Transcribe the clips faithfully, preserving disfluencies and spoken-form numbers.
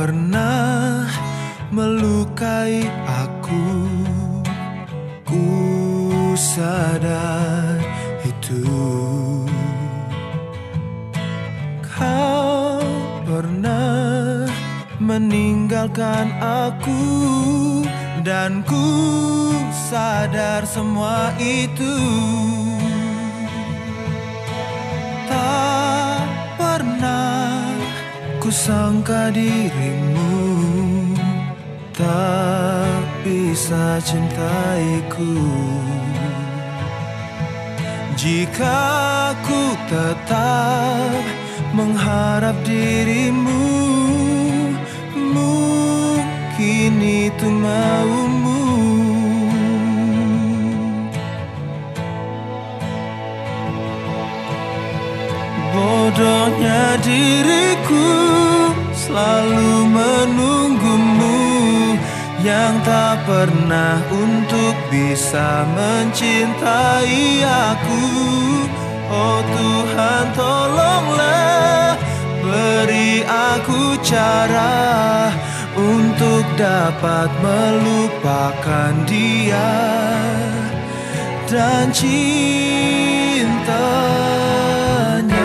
pernah melukai aku. Ku sadar itu. Kau pernah meninggalkan aku, dan ku sadar semua itu. Tak pernah ku sangka dirimu tak bisa cintaiku. Jika ku tetap mengharap dirimu, mungkin itu maumu. Bodohnya diriku selalu menunggumu, yang tak pernah untuk bisa mencintai aku. Oh Tuhan, tolonglah beri aku cara untuk dapat melupakan dia dan cintanya.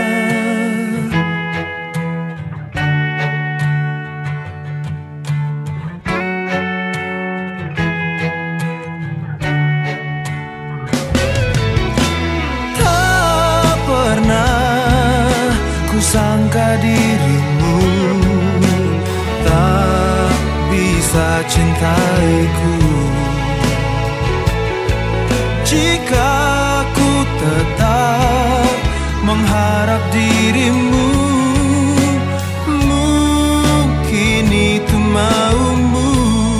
Sangka dirimu tak bisa cintaiku. Jika ku tetap mengharap dirimu, mungkin itu maumu.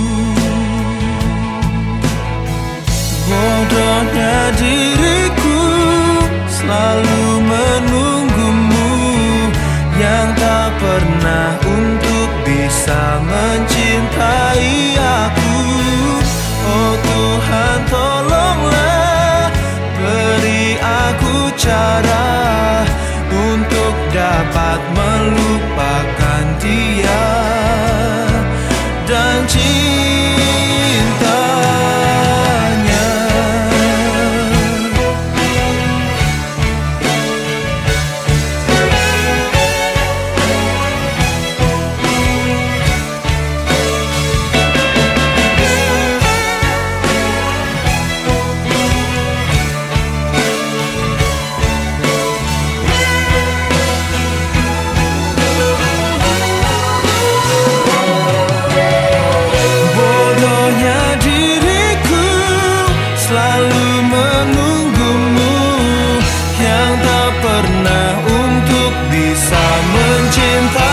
Bodohnya diriku selalu menunggumu, yang tak pernah untuk bisa mencintai aku. Oh Tuhan, tolonglah beri aku cara untuk dapat melupakan dia dan cintanya. Selalu menunggumu, yang tak pernah untuk bisa mencintai.